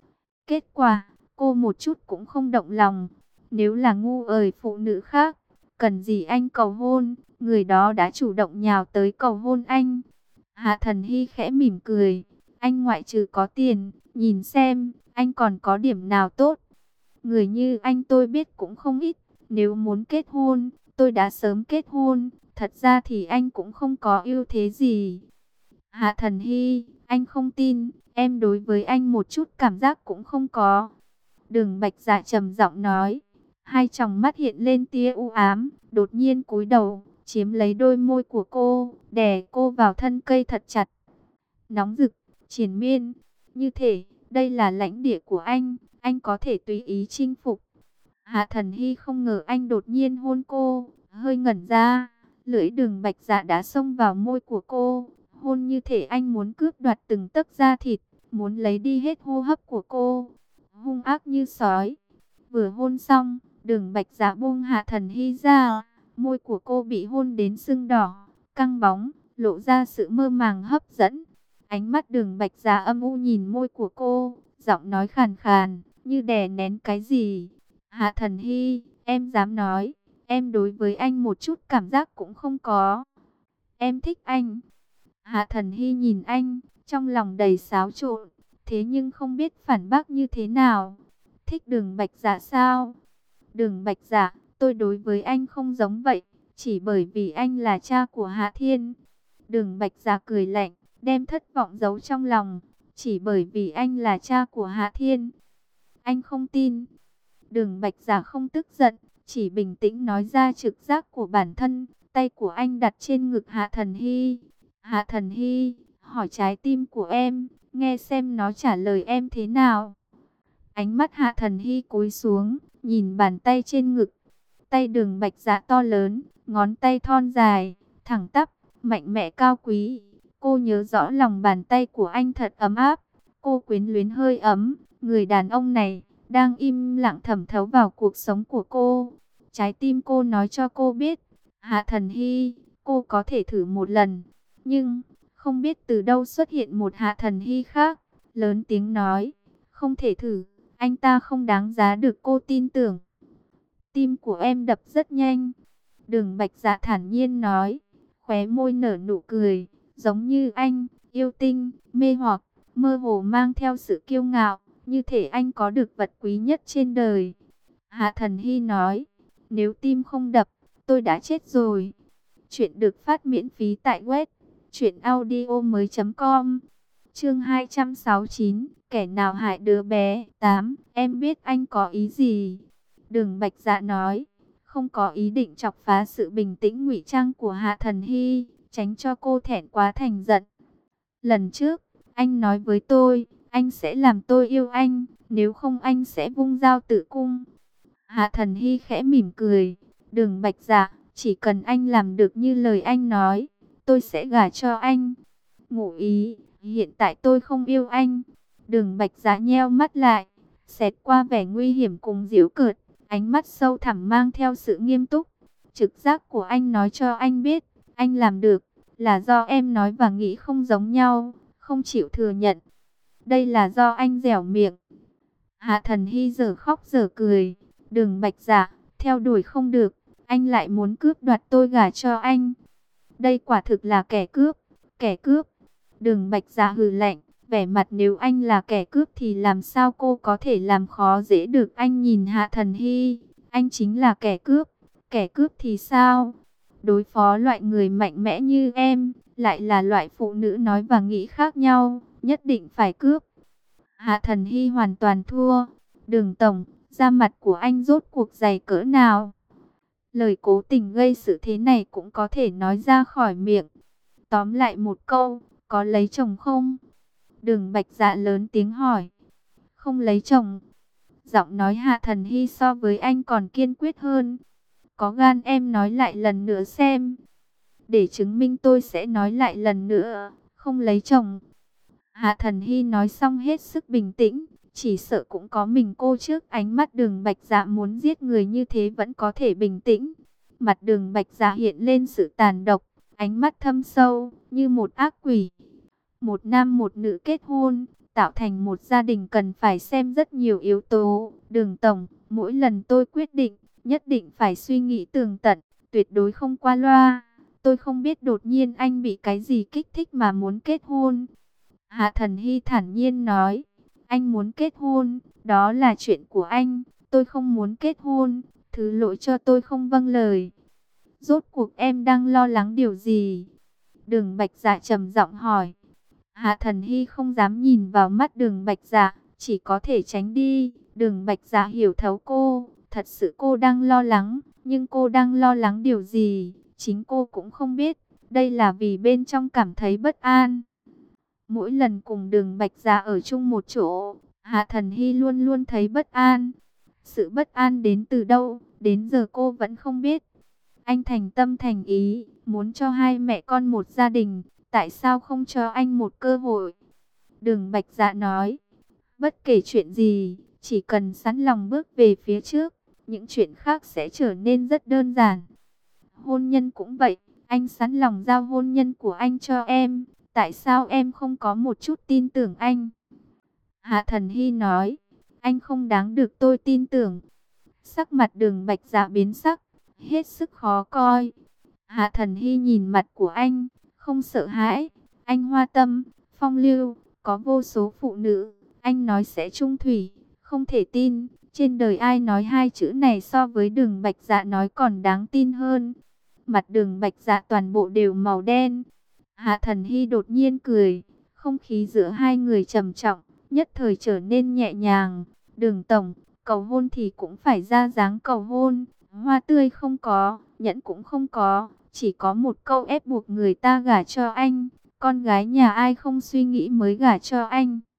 Kết quả, cô một chút cũng không động lòng. Nếu là ngu ời phụ nữ khác, cần gì anh cầu hôn, người đó đã chủ động nhào tới cầu hôn anh. Hạ Thần Hy khẽ mỉm cười, anh ngoại trừ có tiền, nhìn xem, anh còn có điểm nào tốt. Người như anh tôi biết cũng không ít, nếu muốn kết hôn, tôi đã sớm kết hôn, thật ra thì anh cũng không có ưu thế gì. Hạ Thần Hy, anh không tin, em đối với anh một chút cảm giác cũng không có. Đường Bạch Dạ trầm giọng nói, hai tròng mắt hiện lên tia u ám, đột nhiên cúi đầu, chiếm lấy đôi môi của cô, đè cô vào thân cây thật chặt. Nóng rực, triền miên, như thể đây là lãnh địa của anh có thể tùy ý chinh phục. Hạ Thần Hy không ngờ anh đột nhiên hôn cô, hơi ngẩn ra, lưỡi Đường Bạch Dạ đã xông vào môi của cô, hôn như thể anh muốn cướp đoạt từng tấc da thịt, muốn lấy đi hết hô hấp của cô, hung ác như sói. Vừa hôn xong, Đường Bạch Dạ buông Hạ Thần Hy ra, môi của cô bị hôn đến sưng đỏ, căng bóng, lộ ra sự mơ màng hấp dẫn. Ánh mắt Đường Bạch Dạ âm u nhìn môi của cô, giọng nói khàn khàn, như đè nén cái gì. Hạ Thần Hy, em dám nói, em đối với anh một chút cảm giác cũng không có. Em thích anh. Hạ Thần Hy nhìn anh, trong lòng đầy xáo trộn. thế nhưng không biết phản bác như thế nào. Thích Đường Bạch Dạ sao? Đường Bạch Dạ, tôi đối với anh không giống vậy, chỉ bởi vì anh là cha của Hạ Thiên. Đường Bạch Dạ cười lạnh, đem thất vọng giấu trong lòng, chỉ bởi vì anh là cha của Hạ Thiên. Anh không tin. Đường Bạch Dạ không tức giận, chỉ bình tĩnh nói ra trực giác của bản thân. Tay của anh đặt trên ngực Hạ Thần Hy. Hạ Thần Hy, hỏi trái tim của em, nghe xem nó trả lời em thế nào. Ánh mắt Hạ Thần Hy cúi xuống, nhìn bàn tay trên ngực. Tay Đường Bạch Dạ to lớn, ngón tay thon dài, thẳng tắp, mạnh mẽ cao quý. Cô nhớ rõ lòng bàn tay của anh thật ấm áp. Cô quyến luyến hơi ấm, người đàn ông này đang im lặng thẩm thấu vào cuộc sống của cô. Trái tim cô nói cho cô biết, Hạ Thần Hy, cô có thể thử một lần. Nhưng, không biết từ đâu xuất hiện một Hạ Thần Hy khác, lớn tiếng nói, không thể thử, anh ta không đáng giá được cô tin tưởng. Tim của em đập rất nhanh. Đường Bạch Dạ thản nhiên nói, khóe môi nở nụ cười, giống như anh, yêu tinh, mê hoặc, mơ hồ mang theo sự kiêu ngạo, như thể anh có được vật quý nhất trên đời. Hạ Thần Hy nói, nếu tim không đập, tôi đã chết rồi. Chuyện được phát miễn phí tại web truyệnaudiomoi.com. Chương 269, kẻ nào hại đứa bé? 8. Em biết anh có ý gì? Đường Bạch Dạ nói, không có ý định chọc phá sự bình tĩnh ngụy trang của Hạ Thần Hy, tránh cho cô thẹn quá thành giận. Lần trước, anh nói với tôi, anh sẽ làm tôi yêu anh, nếu không anh sẽ vung dao tự cung. Hạ Thần Hy khẽ mỉm cười, Đường Bạch Dạ, chỉ cần anh làm được như lời anh nói, tôi sẽ gả cho anh. Ngụ ý, hiện tại tôi không yêu anh. Đường Bạch Dạ nheo mắt lại, xẹt qua vẻ nguy hiểm cùng giễu cợt, ánh mắt sâu thẳm mang theo sự nghiêm túc. Trực giác của anh nói cho anh biết, anh làm được, là do em nói và nghĩ không giống nhau, không chịu thừa nhận. Đây là do anh dẻo miệng. Hạ Thần Hy giờ khóc giờ cười, Đường Bạch Dạ, theo đuổi không được, anh lại muốn cướp đoạt tôi gả cho anh. Đây quả thực là kẻ cướp, kẻ cướp. Đường Bạch Dạ hừ lạnh, vẻ mặt nếu anh là kẻ cướp thì làm sao cô có thể làm khó dễ được anh. Nhìn Hạ Thần Hy, anh chính là kẻ cướp thì sao? Đối phó loại người mạnh mẽ như em, lại là loại phụ nữ nói và nghĩ khác nhau, nhất định phải cướp. Hạ Thần Hy hoàn toàn thua. Đường tổng, da mặt của anh rốt cuộc dày cỡ nào? Lời cố tình gây sự thế này cũng có thể nói ra khỏi miệng. Tóm lại một câu, có lấy chồng không? Đường Bạch Dạ lớn tiếng hỏi. Không lấy chồng. Giọng nói Hạ Thần Hy so với anh còn kiên quyết hơn. Có gan em nói lại lần nữa xem. Để chứng minh tôi sẽ nói lại lần nữa. Không lấy chồng. Hạ Thần Hy nói xong hết sức bình tĩnh. Chỉ sợ cũng có mình cô trước ánh mắt Đường Bạch Dạ muốn giết người như thế vẫn có thể bình tĩnh. Mặt Đường Bạch Dạ hiện lên sự tàn độc, ánh mắt thâm sâu như một ác quỷ. Một nam một nữ kết hôn, tạo thành một gia đình cần phải xem rất nhiều yếu tố. Đường tổng, mỗi lần tôi quyết định, nhất định phải suy nghĩ tường tận, tuyệt đối không qua loa. Tôi không biết đột nhiên anh bị cái gì kích thích mà muốn kết hôn. Hạ Thần Hy thản nhiên nói, anh muốn kết hôn, đó là chuyện của anh, tôi không muốn kết hôn, thứ lỗi cho tôi không vâng lời. Rốt cuộc em đang lo lắng điều gì? Đường Bạch Dạ trầm giọng hỏi. Hạ Thần Hy không dám nhìn vào mắt Đường Bạch Dạ, chỉ có thể tránh đi. Đường Bạch Dạ hiểu thấu cô, thật sự cô đang lo lắng, nhưng cô đang lo lắng điều gì, chính cô cũng không biết. Đây là vì bên trong cảm thấy bất an. Mỗi lần cùng Đường Bạch Dạ ở chung một chỗ, Hạ Thần Hy luôn luôn thấy bất an. Sự bất an đến từ đâu, đến giờ cô vẫn không biết. Anh thành tâm thành ý, muốn cho hai mẹ con một gia đình, tại sao không cho anh một cơ hội? Đường Bạch Dạ nói, bất kể chuyện gì, chỉ cần sẵn lòng bước về phía trước, những chuyện khác sẽ trở nên rất đơn giản. Hôn nhân cũng vậy, anh sẵn lòng giao hôn nhân của anh cho em, tại sao em không có một chút tin tưởng anh? Hạ Thần Hy nói, anh không đáng được tôi tin tưởng. Sắc mặt Đường Bạch Dạ biến sắc, hết sức khó coi. Hạ Thần Hy nhìn mặt của anh, không sợ hãi. Anh hoa tâm, phong lưu, có vô số phụ nữ, Anh nói sẽ chung thủy, không thể tin. Trên đời ai nói hai chữ này so với Đường Bạch Dạ nói còn đáng tin hơn. Mặt Đường Bạch Dạ toàn bộ đều màu đen. Hạ Thần Hy đột nhiên cười. Không khí giữa hai người trầm trọng, nhất thời trở nên nhẹ nhàng. Đường tổng, cầu hôn thì cũng phải ra dáng cầu hôn. Hoa tươi không có, nhẫn cũng không có. Chỉ có một câu ép buộc người ta gả cho anh. Con gái nhà ai không suy nghĩ mới gả cho anh.